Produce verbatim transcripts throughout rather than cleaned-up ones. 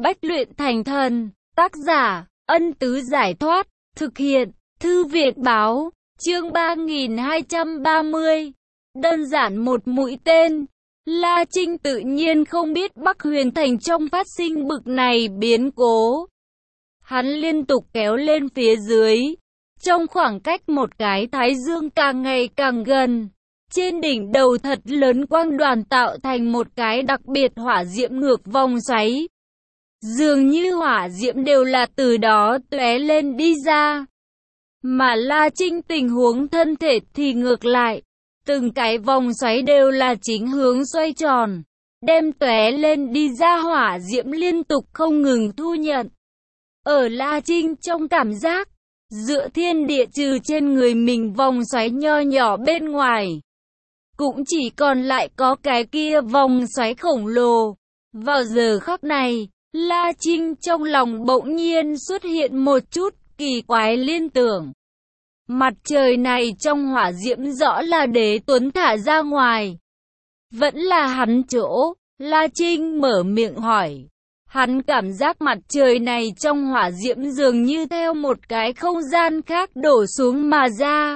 Bách luyện thành thần. Tác giả, Ân Tứ Giải Thoát. Thực hiện, Thư Việt Báo. Chương ba nghìn hai trăm ba mươi. Đơn giản một mũi tên. La Trinh tự nhiên không biết Bắc Huyền Thành trong phát sinh bực này biến cố. Hắn liên tục kéo lên phía dưới. Trong khoảng cách một cái thái dương càng ngày càng gần. Trên đỉnh đầu thật lớn quang đoàn tạo thành một cái đặc biệt hỏa diễm ngược vòng xoáy. Dường như hỏa diễm đều là từ đó tóe lên đi ra. Mà La Trinh tình huống thân thể thì ngược lại. Từng cái vòng xoáy đều là chính hướng xoay tròn. Đem tóe lên đi ra hỏa diễm liên tục không ngừng thu nhận. Ở La Trinh trong cảm giác, dựa thiên địa trừ trên người mình vòng xoáy nho nhỏ bên ngoài. Cũng chỉ còn lại có cái kia vòng xoáy khổng lồ. Vào giờ khắc này, La Trinh trong lòng bỗng nhiên xuất hiện một chút kỳ quái liên tưởng. Mặt trời này trong hỏa diễm rõ là Đế Tuấn thả ra ngoài. Vẫn là hắn chỗ, La Trinh mở miệng hỏi. Hắn cảm giác mặt trời này trong hỏa diễm dường như theo một cái không gian khác đổ xuống mà ra.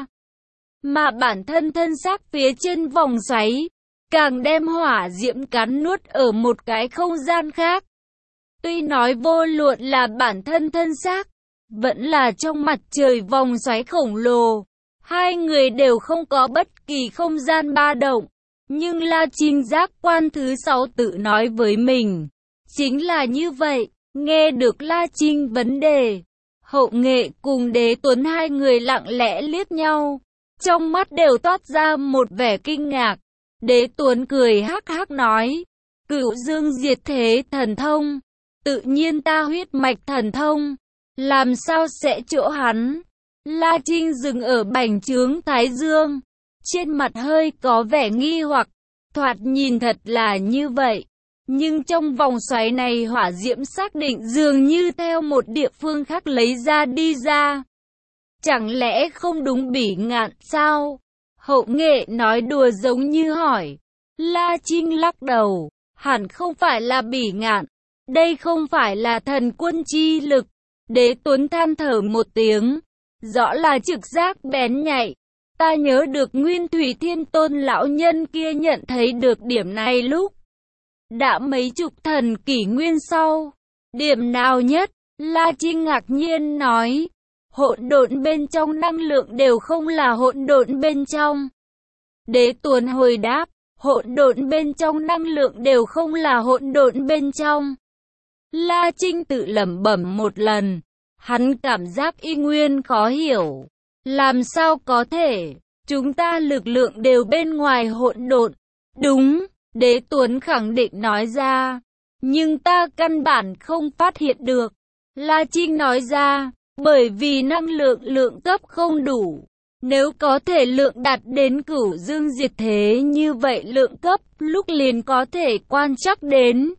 Mà bản thân thân xác phía trên vòng xoáy, càng đem hỏa diễm cắn nuốt ở một cái không gian khác. Tuy nói vô luận là bản thân thân xác, vẫn là trong mặt trời vòng xoáy khổng lồ, hai người đều không có bất kỳ không gian ba động. Nhưng La Trinh giác quan thứ sáu tự nói với mình, chính là như vậy. Nghe được La Trinh vấn đề, Hậu Nghệ cùng Đế Tuấn hai người lặng lẽ liếc nhau, trong mắt đều toát ra một vẻ kinh ngạc. Đế Tuấn cười hắc hắc nói, Cửu Dương Diệt Thế thần thông, tự nhiên ta huyết mạch thần thông, làm sao sẽ chỗ hắn? La Trinh dừng ở bành trướng thái dương, trên mặt hơi có vẻ nghi hoặc, thoạt nhìn thật là như vậy. Nhưng trong vòng xoáy này hỏa diễm xác định dường như theo một địa phương khác lấy ra đi ra. Chẳng lẽ không đúng Bỉ Ngạn sao? Hậu Nghệ nói đùa giống như hỏi. La Trinh lắc đầu, hẳn không phải là Bỉ Ngạn, đây không phải là thần quân chi lực. Đế Tuấn than thở một tiếng, rõ là trực giác bén nhạy. Ta nhớ được Nguyên Thủy Thiên Tôn lão nhân kia nhận thấy được điểm này lúc đã mấy chục thần kỷ nguyên sau. Điểm nào nhất? La Trinh ngạc nhiên nói. Hỗn độn bên trong năng lượng đều không là hỗn độn bên trong. Đế Tuấn hồi đáp, hỗn độn bên trong năng lượng đều không là hỗn độn bên trong. La Trinh tự lẩm bẩm một lần, hắn cảm giác y nguyên khó hiểu. Làm sao có thể, chúng ta lực lượng đều bên ngoài hỗn độn. Đúng, Đế Tuấn khẳng định nói ra, nhưng ta căn bản không phát hiện được. La Trinh nói ra, bởi vì năng lượng lượng cấp không đủ. Nếu có thể lượng đạt đến Cửu Dương Diệt Thế như vậy lượng cấp lúc liền có thể quan trắc đến.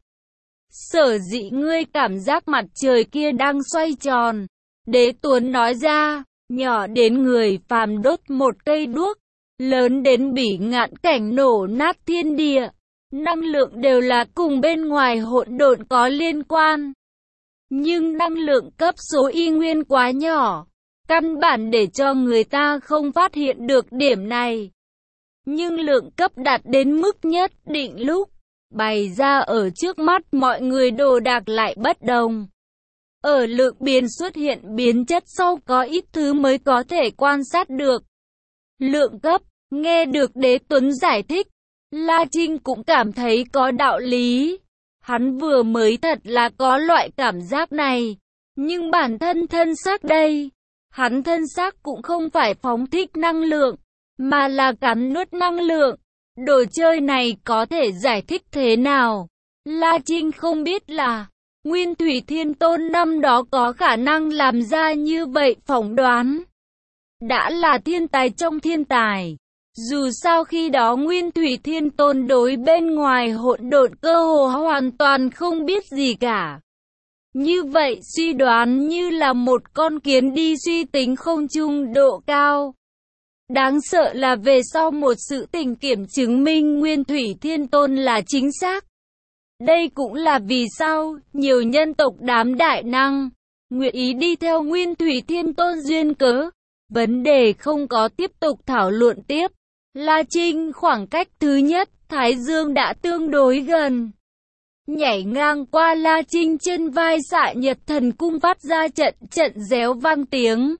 Sở dĩ ngươi cảm giác mặt trời kia đang xoay tròn. Đế Tuấn nói ra, nhỏ đến người phàm đốt một cây đuốc, lớn đến Bỉ Ngạn cảnh nổ nát thiên địa. Năng lượng đều là cùng bên ngoài hỗn độn có liên quan. Nhưng năng lượng cấp số y nguyên quá nhỏ, căn bản để cho người ta không phát hiện được điểm này. Nhưng lượng cấp đạt đến mức nhất định lúc bày ra ở trước mắt mọi người đồ đạc lại bất đồng. Ở lượng biến xuất hiện biến chất sau có ít thứ mới có thể quan sát được. Lượng cấp, nghe được Đế Tuấn giải thích, La Trinh cũng cảm thấy có đạo lý. Hắn vừa mới thật là có loại cảm giác này. Nhưng bản thân thân xác đây, hắn thân xác cũng không phải phóng thích năng lượng, mà là cắn nuốt năng lượng. Đồ chơi này có thể giải thích thế nào? La Trinh không biết là Nguyên Thủy Thiên Tôn năm đó có khả năng làm ra như vậy phỏng đoán. Đã là thiên tài trong thiên tài. Dù sao khi đó Nguyên Thủy Thiên Tôn đối bên ngoài hỗn độn cơ hồ hoàn toàn không biết gì cả. Như vậy suy đoán như là một con kiến đi suy tính không trung độ cao. Đáng sợ là về sau một sự tình kiểm chứng minh Nguyên Thủy Thiên Tôn là chính xác. Đây cũng là vì sao nhiều nhân tộc đám đại năng nguyện ý đi theo Nguyên Thủy Thiên Tôn duyên cớ. Vấn đề không có tiếp tục thảo luận tiếp. La Trinh khoảng cách thứ nhất, Thái Dương đã tương đối gần. Nhảy ngang qua La Trinh, trên vai Xạ Nhật Thần Cung phát ra trận trận réo vang tiếng.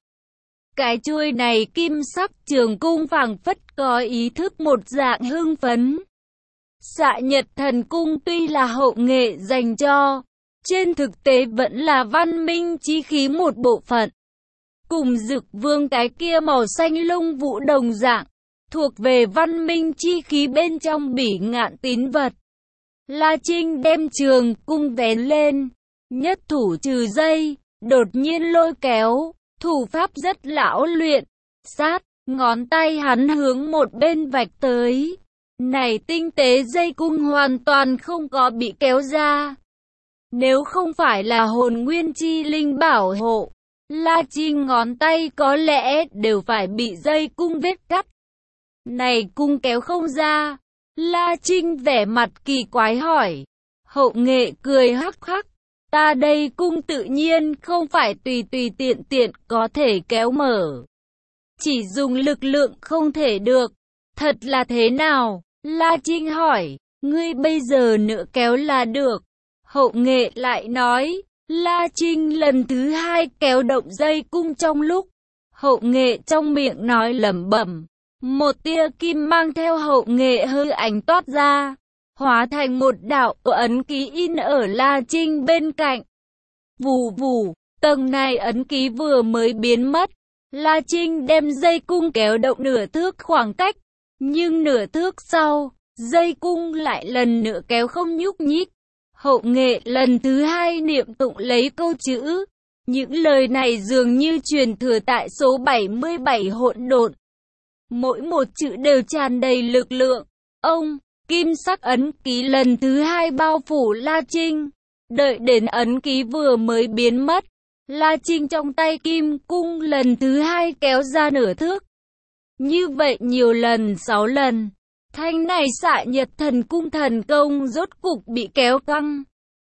Cái chuôi này kim sắc trường cung phảng phất có ý thức một dạng hưng phấn. Xạ Nhật Thần Cung tuy là hậu nghệ dành cho, trên thực tế vẫn là văn minh chí khí một bộ phận. Cùng Dực Vương cái kia màu xanh lông vũ đồng dạng, thuộc về văn minh chi khí bên trong bỉ ngạn tín vật. La Trinh đem trường cung vén lên, nhất thủ trừ dây, đột nhiên lôi kéo, thủ pháp rất lão luyện, sát, ngón tay hắn hướng một bên vạch tới. Này tinh tế dây cung hoàn toàn không có bị kéo ra. Nếu không phải là hồn nguyên chi linh bảo hộ, La Trinh ngón tay có lẽ đều phải bị dây cung vết cắt. Này cung kéo không ra. La Trinh vẻ mặt kỳ quái hỏi. Hậu nghệ cười hắc hắc. Ta đây cung tự nhiên không phải tùy tùy tiện tiện có thể kéo mở. Chỉ dùng lực lượng không thể được. Thật là thế nào? La Trinh hỏi. Ngươi bây giờ nữa kéo là được. Hậu nghệ lại nói. La Trinh lần thứ hai kéo động dây cung trong lúc. Hậu nghệ trong miệng nói lẩm bẩm. Một tia kim mang theo hậu nghệ hư ảnh toát ra, hóa thành một đạo ấn ký in ở La Trinh bên cạnh. Vù vù, tầng này ấn ký vừa mới biến mất, La Trinh đem dây cung kéo động nửa thước khoảng cách, nhưng nửa thước sau, dây cung lại lần nữa kéo không nhúc nhích. Hậu nghệ lần thứ hai niệm tụng lấy câu chữ. Những lời này dường như truyền thừa tại số bảy mươi bảy hỗn độn. Mỗi một chữ đều tràn đầy lực lượng. Ông, kim sắc ấn ký lần thứ hai bao phủ La Trinh. Đợi đến ấn ký vừa mới biến mất, La Trinh trong tay kim cung lần thứ hai kéo ra nửa thước. Như vậy nhiều lần, sáu lần. Thanh này Xạ Nhật Thần Cung thần công rốt cục bị kéo căng.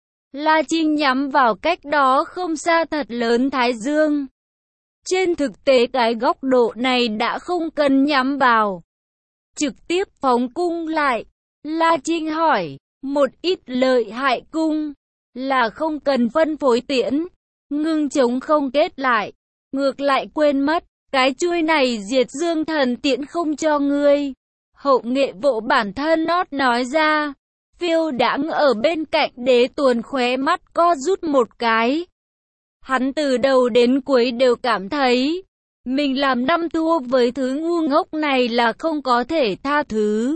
La Trinh nhắm vào cách đó không xa thật lớn Thái Dương. Trên thực tế cái góc độ này đã không cần nhắm vào. Trực tiếp phóng cung lại. La Trinh hỏi, một ít lợi hại cung, là không cần phân phối tiễn, ngưng chống không kết lại. Ngược lại quên mất, cái chuôi này diệt dương thần tiễn không cho ngươi. Hậu nghệ vỗ bản thân nót nói ra. Phiêu đãng ở bên cạnh Đế Tuần khóe mắt co rút một cái. Hắn từ đầu đến cuối đều cảm thấy, mình làm năm thua với thứ ngu ngốc này là không có thể tha thứ.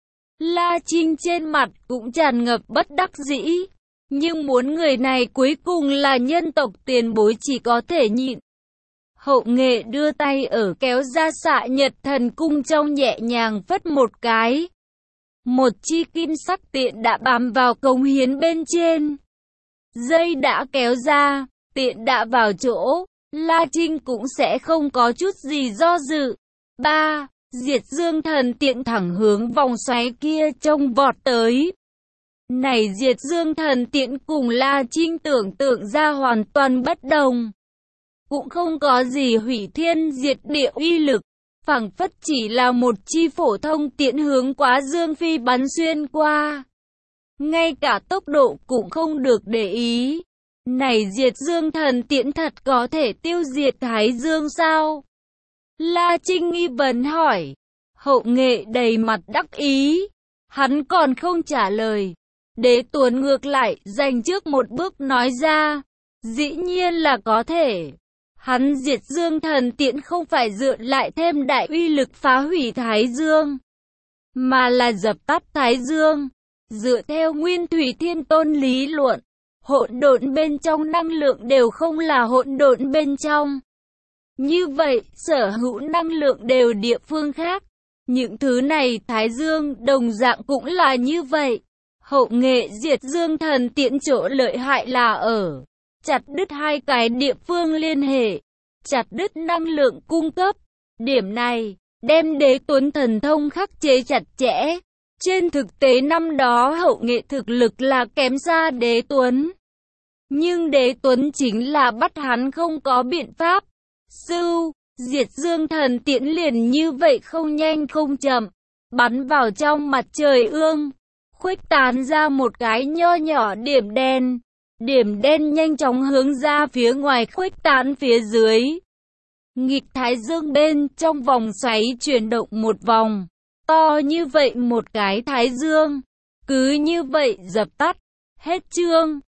La Trinh trên mặt cũng tràn ngập bất đắc dĩ, nhưng muốn người này cuối cùng là nhân tộc tiền bối chỉ có thể nhịn. Hậu nghệ đưa tay ở kéo ra Xạ Nhật Thần Cung trong nhẹ nhàng phất một cái. Một chi kim sắc tiện đã bám vào cống hiến bên trên. Dây đã kéo ra, tiện đã vào chỗ, La Trinh cũng sẽ không có chút gì do dự. ba. Diệt dương thần tiện thẳng hướng vòng xoáy kia trông vọt tới. Này diệt dương thần tiện cùng La Trinh tưởng tượng ra hoàn toàn bất đồng. Cũng không có gì hủy thiên diệt địa uy lực, phảng phất chỉ là một chi phổ thông tiện hướng quá dương phi bắn xuyên qua. Ngay cả tốc độ cũng không được để ý. Này diệt dương thần tiễn thật có thể tiêu diệt Thái Dương sao? La Trinh nghi vấn hỏi. Hậu nghệ đầy mặt đắc ý. Hắn còn không trả lời. Đế Tuấn ngược lại dành trước một bước nói ra. Dĩ nhiên là có thể. Hắn diệt dương thần tiễn không phải dựa lại thêm đại uy lực phá hủy Thái Dương, mà là dập tắt Thái Dương. Dựa theo Nguyên Thủy Thiên Tôn lý luận, hỗn độn bên trong năng lượng đều không là hỗn độn bên trong. Như vậy, sở hữu năng lượng đều địa phương khác. Những thứ này Thái Dương đồng dạng cũng là như vậy. Hậu nghệ diệt dương thần tiễn chỗ lợi hại là ở chặt đứt hai cái địa phương liên hệ, chặt đứt năng lượng cung cấp. Điểm này, đem Đế Tuấn thần thông khắc chế chặt chẽ, Trên thực tế năm đó Hậu Nghệ thực lực là kém xa Đế Tuấn. Nhưng Đế Tuấn chính là bắt hắn không có biện pháp. Sưu, diệt dương thần tiễn liền như vậy không nhanh không chậm, bắn vào trong mặt trời ương, khuếch tán ra một cái nho nhỏ điểm đen. Điểm đen nhanh chóng hướng ra phía ngoài khuếch tán phía dưới. Nghịch thái dương bên trong vòng xoáy chuyển động một vòng. To như vậy một cái thái dương. Cứ như vậy dập tắt. Hết chương.